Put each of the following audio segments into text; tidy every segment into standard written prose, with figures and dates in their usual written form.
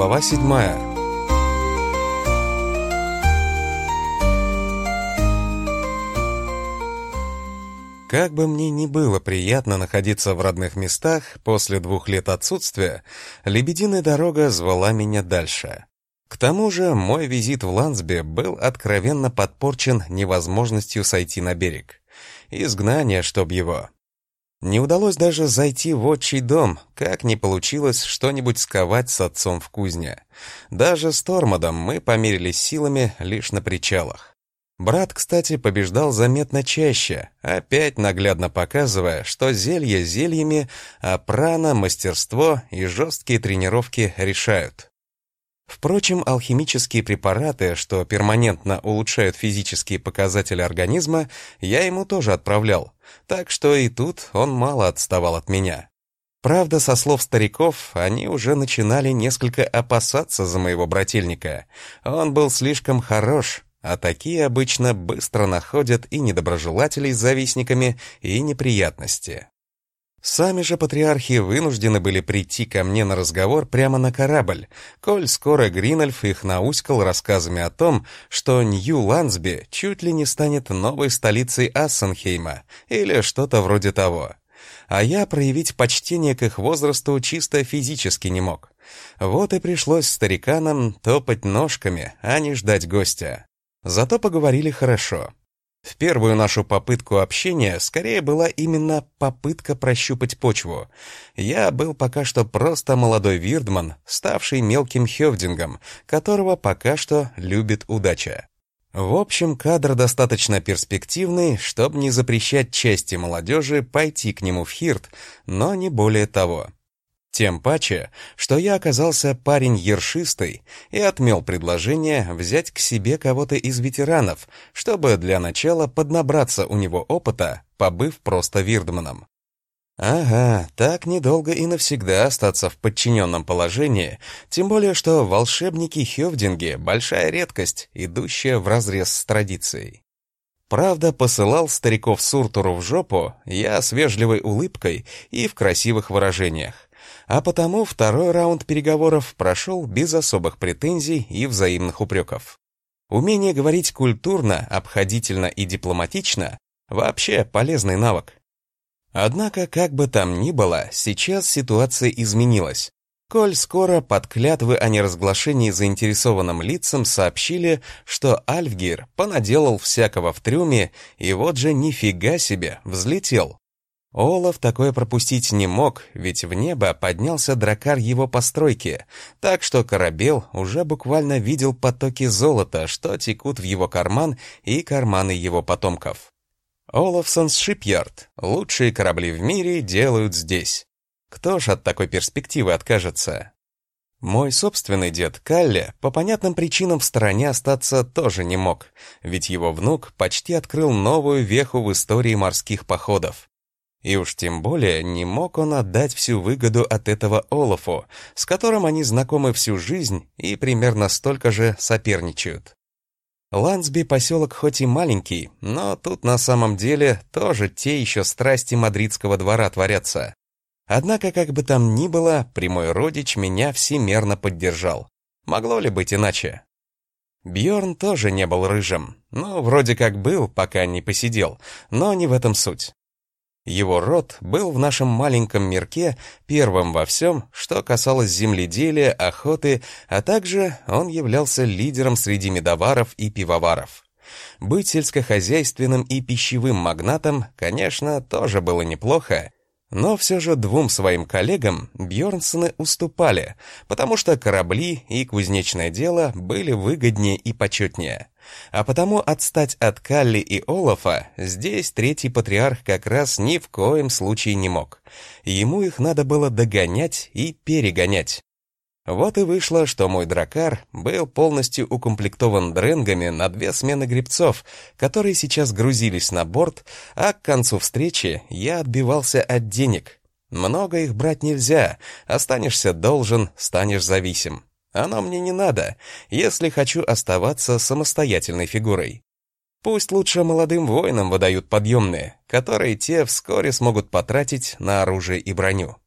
Глава 7. Как бы мне ни было приятно находиться в родных местах, после 2 лет отсутствия «Лебединая дорога» звала меня дальше. К тому же мой визит в Лансби был откровенно подпорчен невозможностью сойти на берег. Изгнание, чтоб его. Не удалось даже зайти в отчий дом, как не получилось что-нибудь сковать с отцом в кузне. Даже с Тормодом мы померились силами лишь на причалах. Брат, кстати, побеждал заметно чаще, опять наглядно показывая, что зелье зельями, а прана, мастерство и жесткие тренировки решают. Впрочем, алхимические препараты, что перманентно улучшают физические показатели организма, я ему тоже отправлял, так что и тут он мало отставал от меня. Правда, со слов стариков, они уже начинали несколько опасаться за моего брательника. Он был слишком хорош, а такие обычно быстро находят и недоброжелателей с завистниками, и неприятности. Сами же патриархи вынуждены были прийти ко мне на разговор прямо на корабль, коль скоро Гринольф их науськал рассказами о том, что Нью-Лансби чуть ли не станет новой столицей Ассенхейма или что-то вроде того. А я проявить почтение к их возрасту чисто физически не мог. Вот и пришлось стариканам топать ножками, а не ждать гостя. Зато поговорили хорошо. В первую нашу попытку общения скорее была именно попытка прощупать почву. Я был пока что просто молодой вирдман, ставший мелким хёвдингом, которого пока что любит удача. В общем, кадр достаточно перспективный, чтобы не запрещать части молодежи пойти к нему в Хирт, но не более того. Тем паче, что я оказался парень ершистый и отмел предложение взять к себе кого-то из ветеранов, чтобы для начала поднабраться у него опыта, побыв просто вирдманом. Ага, так недолго и навсегда остаться в подчиненном положении, тем более что волшебники-хёвдинги — большая редкость, идущая вразрез с традицией. Правда, посылал стариков Суртуру в жопу я с вежливой улыбкой и в красивых выражениях. А потому второй раунд переговоров прошел без особых претензий и взаимных упреков. Умение говорить культурно, обходительно и дипломатично — вообще полезный навык. Однако, как бы там ни было, сейчас ситуация изменилась. Коль скоро под клятвы о неразглашении заинтересованным лицам сообщили, что Альфгир понаделал всякого в трюме, и вот же нифига себе, взлетел. Олаф такое пропустить не мог, ведь в небо поднялся дракар его постройки, так что корабел уже буквально видел потоки золота, что текут в его карман и карманы его потомков. Олафсонс Шипьярд. Лучшие корабли в мире делают здесь. Кто ж от такой перспективы откажется? Мой собственный дед Калле по понятным причинам в стороне остаться тоже не мог, ведь его внук почти открыл новую веху в истории морских походов. И уж тем более не мог он отдать всю выгоду от этого Олафу, с которым они знакомы всю жизнь и примерно столько же соперничают. Лансби поселок хоть и маленький, но тут на самом деле тоже те еще страсти мадридского двора творятся. Однако, как бы там ни было, прямой родич меня всемерно поддержал. Могло ли быть иначе? Бьорн тоже не был рыжим. Ну, вроде как был, пока не посидел, но не в этом суть. Его род был в нашем маленьком мирке первым во всем, что касалось земледелия, охоты, а также он являлся лидером среди медоваров и пивоваров. Быть сельскохозяйственным и пищевым магнатом, конечно, тоже было неплохо, но все же 2 своим коллегам Бьорнсоны уступали, потому что корабли и кузнечное дело были выгоднее и почетнее. А потому отстать от Калли и Олафа здесь третий патриарх как раз ни в коем случае не мог. Ему их надо было догонять и перегонять. Вот и вышло, что мой дракар был полностью укомплектован дренгами на 2 смены гребцов, которые сейчас грузились на борт, а к концу встречи я отбивался от денег. Много их брать нельзя, останешься должен, станешь зависим. Оно мне не надо, если хочу оставаться самостоятельной фигурой. Пусть лучше молодым воинам выдают подъемные, которые те вскоре смогут потратить на оружие и броню.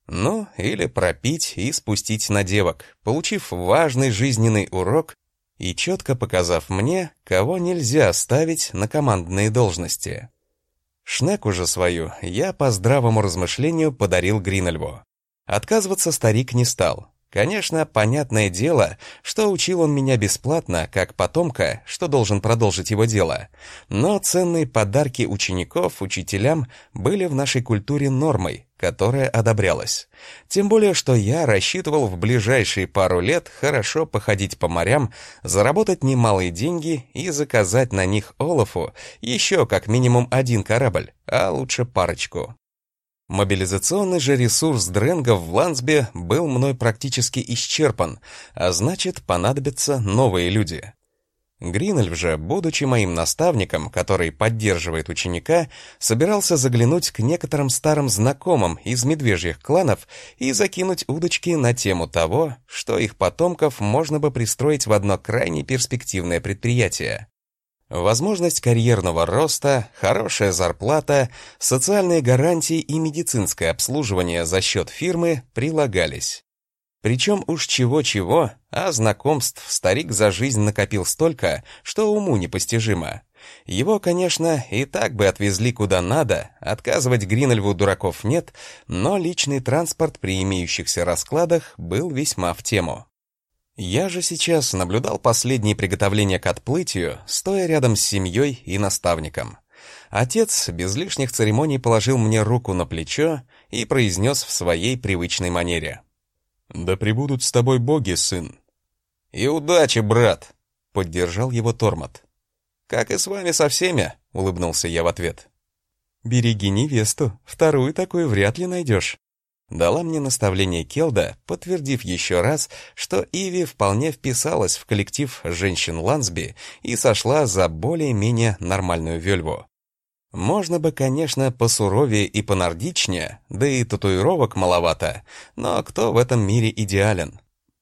Ну, или пропить и спустить на девок, получив важный жизненный урок и четко показав мне, кого нельзя ставить на командные должности. Шнеку же свою я по здравому размышлению подарил Гринельву. Отказываться старик не стал. Конечно, понятное дело, что учил он меня бесплатно, как потомка, что должен продолжить его дело. Но ценные подарки учеников учителям были в нашей культуре нормой, которая одобрялась. Тем более, что я рассчитывал в ближайшие пару лет хорошо походить по морям, заработать немалые деньги и заказать на них Олафу еще как минимум 1 корабль, а лучше парочку. Мобилизационный же ресурс дрэнгов в Лансбе был мной практически исчерпан, а значит, понадобятся новые люди. Гринельв же, будучи моим наставником, который поддерживает ученика, собирался заглянуть к некоторым старым знакомым из медвежьих кланов и закинуть удочки на тему того, что их потомков можно бы пристроить в одно крайне перспективное предприятие. Возможность карьерного роста, хорошая зарплата, социальные гарантии и медицинское обслуживание за счет фирмы прилагались. Причем уж чего-чего, а знакомств старик за жизнь накопил столько, что уму непостижимо. Его, конечно, и так бы отвезли куда надо, отказывать Гринельву дураков нет, но личный транспорт при имеющихся раскладах был весьма в тему. Я же сейчас наблюдал последние приготовления к отплытию, стоя рядом с семьей и наставником. Отец без лишних церемоний положил мне руку на плечо и произнес в своей привычной манере: «Да пребудут с тобой боги, сын». «И удачи, брат!» — поддержал его Тормот. «Как и с вами со всеми», — улыбнулся я в ответ. «Береги невесту, вторую такую вряд ли найдешь», — дала мне наставление Келда, подтвердив еще раз, что Иви вполне вписалась в коллектив женщин Лансби и сошла за более-менее нормальную вельву. Можно бы, конечно, посуровее и понордичнее, да и татуировок маловато, но кто в этом мире идеален?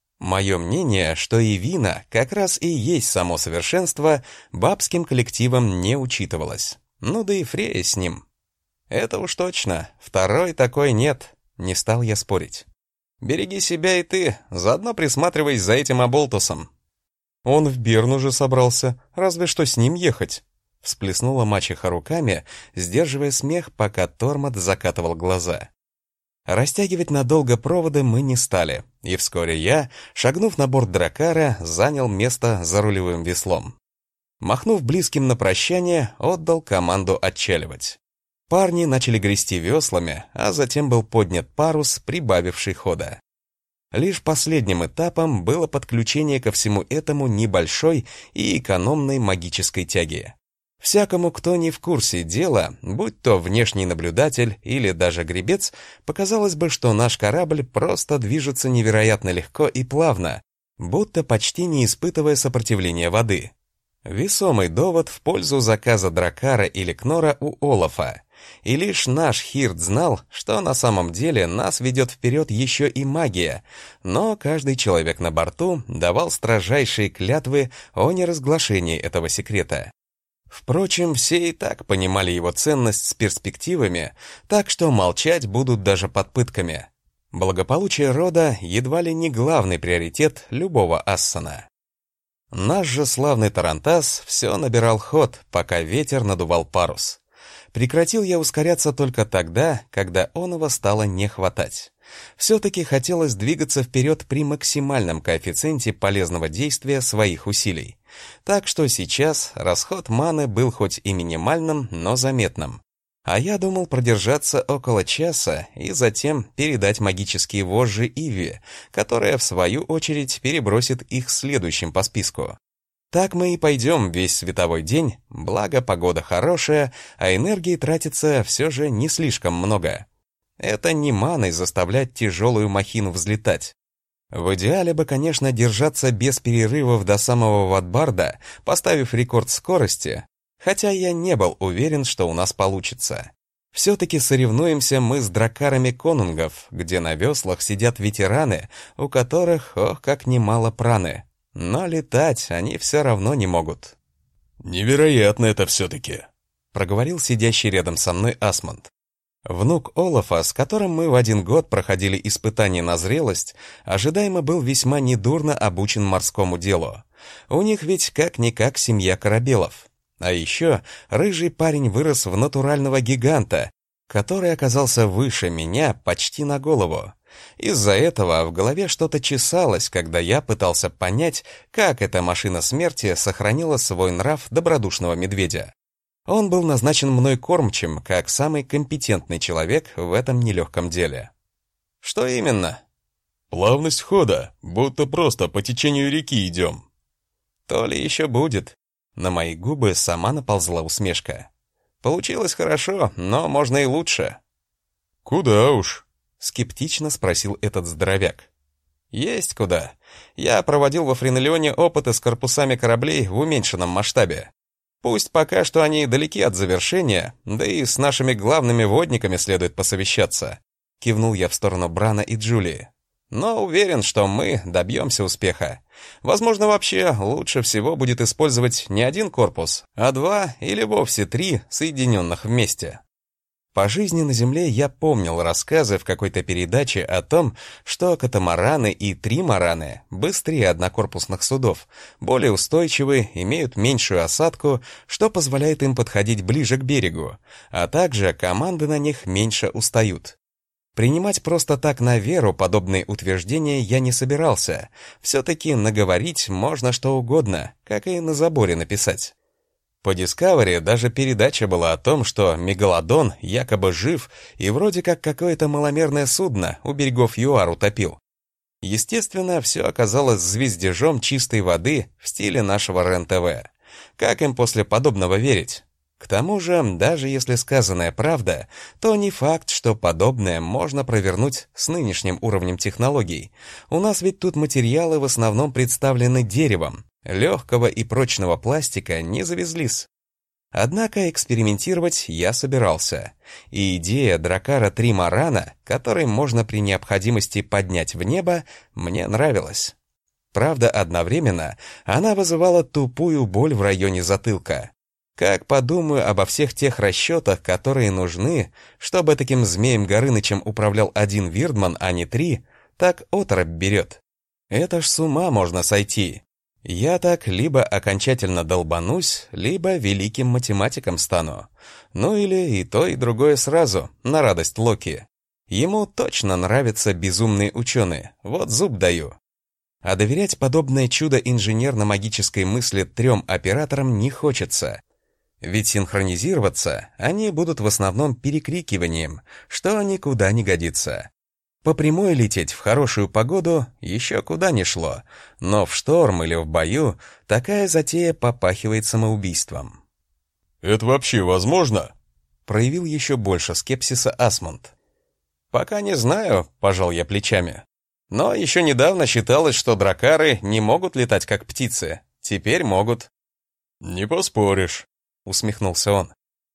Мое мнение, что Ивина как раз и есть само совершенство, бабским коллективом не учитывалось. Ну да и Фрея с ним. Это уж точно, второй такой нет. Не стал я спорить. «Береги себя и ты, заодно присматривайся за этим оболтусом». «Он в Берну же собрался, разве что с ним ехать», — всплеснула мачеха руками, сдерживая смех, пока Тормот закатывал глаза. Растягивать надолго проводы мы не стали, и вскоре я, шагнув на борт дракара, занял место за рулевым веслом. Махнув близким на прощание, отдал команду отчаливать. Парни начали грести веслами, а затем был поднят парус, прибавивший хода. Лишь последним этапом было подключение ко всему этому небольшой и экономной магической тяги. Всякому, кто не в курсе дела, будь то внешний наблюдатель или даже гребец, показалось бы, что наш корабль просто движется невероятно легко и плавно, будто почти не испытывая сопротивления воды. Весомый довод в пользу заказа дракара или кнора у Олафа. И лишь наш Хирд знал, что на самом деле нас ведет вперед еще и магия, но каждый человек на борту давал строжайшие клятвы о неразглашении этого секрета. Впрочем, все и так понимали его ценность с перспективами, так что молчать будут даже под пытками. Благополучие рода едва ли не главный приоритет любого ассана. Наш же славный тарантас все набирал ход, пока ветер надувал парус. Прекратил я ускоряться только тогда, когда оного стало не хватать. Все-таки хотелось двигаться вперед при максимальном коэффициенте полезного действия своих усилий. Так что сейчас расход маны был хоть и минимальным, но заметным. А я думал продержаться около часа и затем передать магические вожжи Иве, которая в свою очередь перебросит их следующим по списку. Так мы и пойдем весь световой день, благо погода хорошая, а энергии тратится все же не слишком много. Это не маной заставлять тяжелую махину взлетать. В идеале бы, конечно, держаться без перерывов до самого Ватбарда, поставив рекорд скорости, хотя я не был уверен, что у нас получится. Все-таки соревнуемся мы с дракарами конунгов, где на веслах сидят ветераны, у которых, ох, как немало праны. Но летать они все равно не могут. «Невероятно это все-таки», — проговорил сидящий рядом со мной Асмунд. Внук Олафа, с которым мы в один год проходили испытания на зрелость, ожидаемо был весьма недурно обучен морскому делу. У них ведь как-никак семья корабелов. А еще рыжий парень вырос в натурального гиганта, который оказался выше меня почти на голову. Из-за этого в голове что-то чесалось, когда я пытался понять, как эта машина смерти сохранила свой нрав добродушного медведя. Он был назначен мной кормчим, как самый компетентный человек в этом нелегком деле. Что именно? Плавность хода, будто просто по течению реки идем. То ли еще будет. На мои губы сама наползла усмешка. Получилось хорошо, но можно и лучше. Куда уж? Скептично спросил этот здоровяк. Есть куда. Я проводил во Френелионе опыты с корпусами кораблей в уменьшенном масштабе. Пусть пока что они далеки от завершения, да и с нашими главными водниками следует посовещаться. Кивнул я в сторону Брана и Джулии. Но уверен, что мы добьемся успеха. Возможно, вообще лучше всего будет использовать не один корпус, а 2 или вовсе 3, соединенных вместе. По жизни на Земле я помнил рассказы в какой-то передаче о том, что катамараны и тримараны быстрее однокорпусных судов, более устойчивы, имеют меньшую осадку, что позволяет им подходить ближе к берегу, а также команды на них меньше устают. Принимать просто так на веру подобные утверждения я не собирался. Все-таки наговорить можно что угодно, как и на заборе написать. По Discovery даже передача была о том, что мегалодон якобы жив и вроде как какое-то маломерное судно у берегов ЮАР утопил. Естественно, все оказалось звездежом чистой воды в стиле нашего РЕН-ТВ. Как им после подобного верить? К тому же, даже если сказанная правда, то не факт, что подобное можно провернуть с нынешним уровнем технологий. У нас ведь тут материалы в основном представлены деревом. Легкого и прочного пластика не завезлись. Однако экспериментировать я собирался, и идея дракара Тримарана, который можно при необходимости поднять в небо, мне нравилась. Правда, одновременно она вызывала тупую боль в районе затылка. Как подумаю обо всех тех расчетах, которые нужны, чтобы таким змеем Горынычем управлял один Вирдман, а не 3, так оторопь берет. Это ж с ума можно сойти. Я так либо окончательно долбанусь, либо великим математиком стану. Ну или и то, и другое сразу, на радость Локи. Ему точно нравятся безумные ученые, вот зуб даю. А доверять подобное чудо инженерно-магической мысли 3 операторам не хочется. Ведь синхронизироваться они будут в основном перекрикиванием, что никуда не годится. По прямой лететь в хорошую погоду еще куда ни шло, но в шторм или в бою такая затея попахивает самоубийством. «Это вообще возможно?» Проявил еще больше скепсиса Асмунд. «Пока не знаю», — пожал я плечами. «Но еще недавно считалось, что дракары не могут летать как птицы. Теперь могут». «Не поспоришь», — усмехнулся он.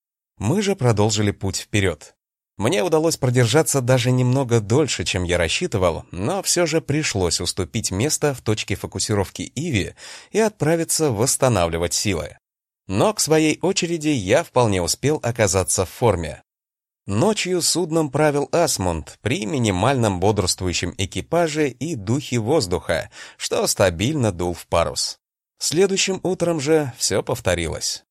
Мы же продолжили путь вперед. Мне удалось продержаться даже немного дольше, чем я рассчитывал, но все же пришлось уступить место в точке фокусировки Иви и отправиться восстанавливать силы. Но к своей очереди я вполне успел оказаться в форме. Ночью судном правил Асмунд при минимальном бодрствующем экипаже и духе воздуха, что стабильно дул в парус. Следующим утром же все повторилось.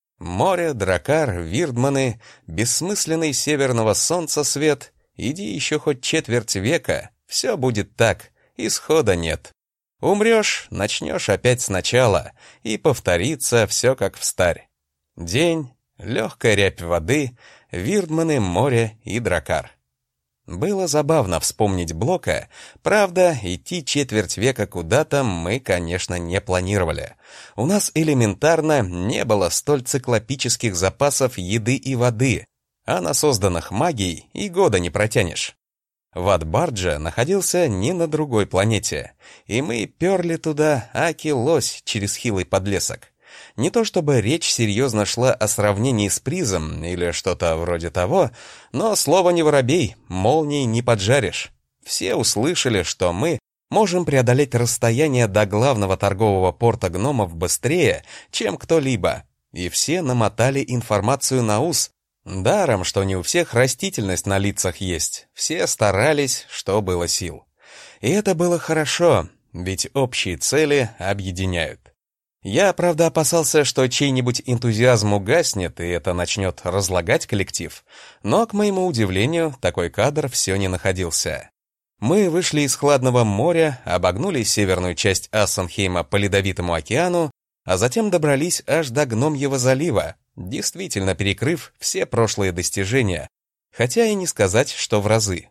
Море, дракар, вирдманы, бессмысленный северного солнца свет, иди еще хоть четверть века, все будет так, исхода нет. Умрешь, начнешь опять сначала, и повторится все как встарь. День, легкая рябь воды, вирдманы, море и дракар. Было забавно вспомнить Блока, правда, идти четверть века куда-то мы, конечно, не планировали. У нас элементарно не было столь циклопических запасов еды и воды, а на созданных магией и года не протянешь. Ватбарджа находился не на другой планете, и мы перли туда аки-лось через хилый подлесок. Не то чтобы речь серьезно шла о сравнении с призом или что-то вроде того, но слово не воробей, молнией не поджаришь. Все услышали, что мы можем преодолеть расстояние до главного торгового порта гномов быстрее, чем кто-либо, и все намотали информацию на ус. Даром, что не у всех растительность на лицах есть, все старались, что было сил. И это было хорошо, ведь общие цели объединяют. Я, правда, опасался, что чей-нибудь энтузиазм угаснет, и это начнет разлагать коллектив, но, к моему удивлению, такой кадр все не находился. Мы вышли из хладного моря, обогнули северную часть Ассенхейма по Ледовитому океану, а затем добрались аж до Гномьего залива, действительно перекрыв все прошлые достижения, хотя и не сказать, что в разы.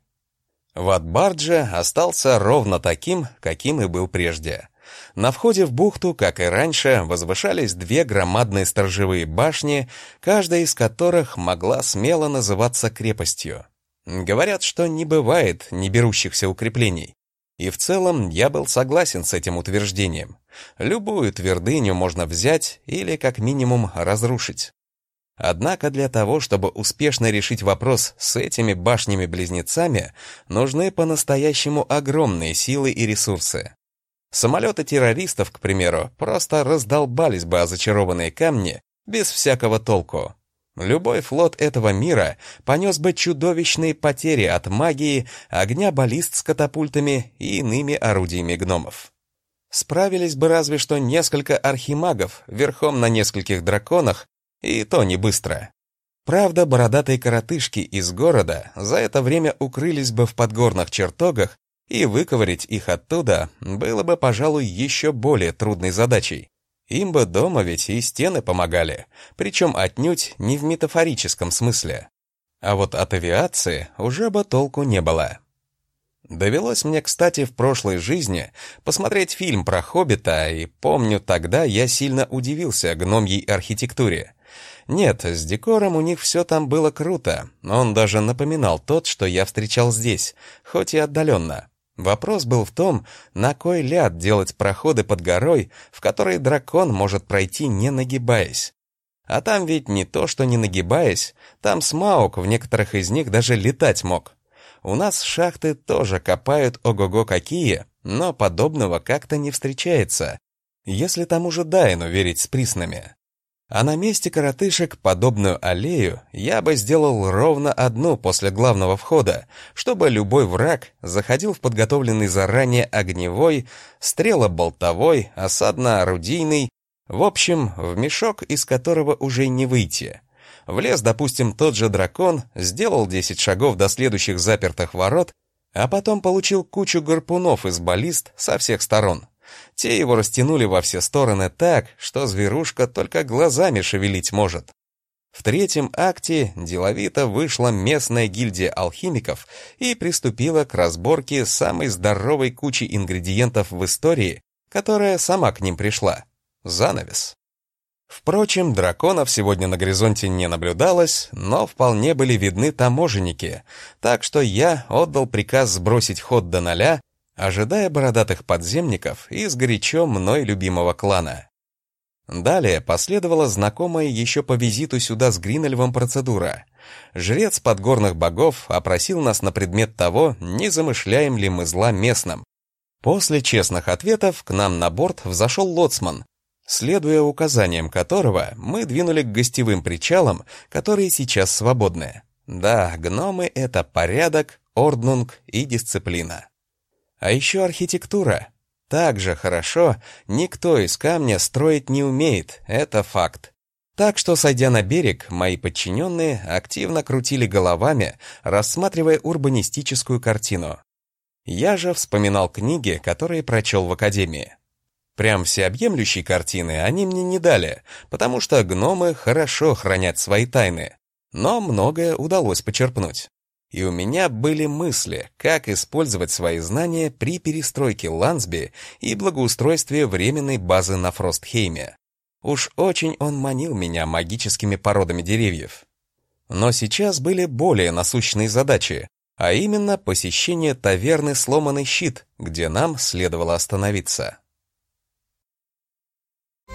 Ват-Бардже остался ровно таким, каким и был прежде. На входе в бухту, как и раньше, возвышались две громадные сторожевые башни, каждая из которых могла смело называться крепостью. Говорят, что не бывает не берущихся укреплений. И в целом я был согласен с этим утверждением. Любую твердыню можно взять или как минимум разрушить. Однако для того, чтобы успешно решить вопрос с этими башнями-близнецами, нужны по-настоящему огромные силы и ресурсы. Самолеты террористов, к примеру, просто раздолбались бы о зачарованные камни без всякого толку. Любой флот этого мира понес бы чудовищные потери от магии, огня баллист с катапультами и иными орудиями гномов. Справились бы разве что несколько архимагов верхом на нескольких драконах, и то не быстро. Правда, бородатые коротышки из города за это время укрылись бы в подгорных чертогах, и выковырять их оттуда было бы, пожалуй, еще более трудной задачей. Им бы дома ведь и стены помогали, причем отнюдь не в метафорическом смысле. А вот от авиации уже бы толку не было. Довелось мне, кстати, в прошлой жизни посмотреть фильм про Хоббита, и помню, тогда я сильно удивился гномьей архитектуре. Нет, с декором у них все там было круто, он даже напоминал тот, что я встречал здесь, хоть и отдаленно. Вопрос был в том, на кой ляд делать проходы под горой, в которые дракон может пройти, не нагибаясь. А там ведь не то, что не нагибаясь, там Смауг в некоторых из них даже летать мог. У нас шахты тоже копают ого-го какие, но подобного как-то не встречается, если тому же Дайну верить с приснами. А на месте коротышек подобную аллею я бы сделал ровно одну после главного входа, чтобы любой враг заходил в подготовленный заранее огневой, стрелоболтовой, осадно-орудийный, в общем, в мешок, из которого уже не выйти. Влез, допустим, тот же дракон, сделал 10 шагов до следующих запертых ворот, а потом получил кучу гарпунов из баллист со всех сторон. Те его растянули во все стороны так, что зверушка только глазами шевелить может. В третьем акте деловито вышла местная гильдия алхимиков и приступила к разборке самой здоровой кучи ингредиентов в истории, которая сама к ним пришла — занавес. Впрочем, драконов сегодня на горизонте не наблюдалось, но вполне были видны таможенники, так что я отдал приказ сбросить ход до 0, ожидая бородатых подземников из горячо мной любимого клана. Далее последовала знакомая еще по визиту сюда с Гринельвом процедура. Жрец подгорных богов опросил нас на предмет того, не замышляем ли мы зла местным. После честных ответов к нам на борт взошел лоцман, следуя указаниям которого мы двинули к гостевым причалам, которые сейчас свободны. Да, гномы — это порядок, орднунг и дисциплина. А еще архитектура. Так же хорошо никто из камня строить не умеет, это факт. Так что, сойдя на берег, мои подчиненные активно крутили головами, рассматривая урбанистическую картину. Я же вспоминал книги, которые прочел в академии. Прям всеобъемлющей картины они мне не дали, потому что гномы хорошо хранят свои тайны, но многое удалось почерпнуть. И у меня были мысли, как использовать свои знания при перестройке Лансби и благоустройстве временной базы на Фростхейме. Уж очень он манил меня магическими породами деревьев. Но сейчас были более насущные задачи, а именно посещение таверны «Сломанный щит», где нам следовало остановиться.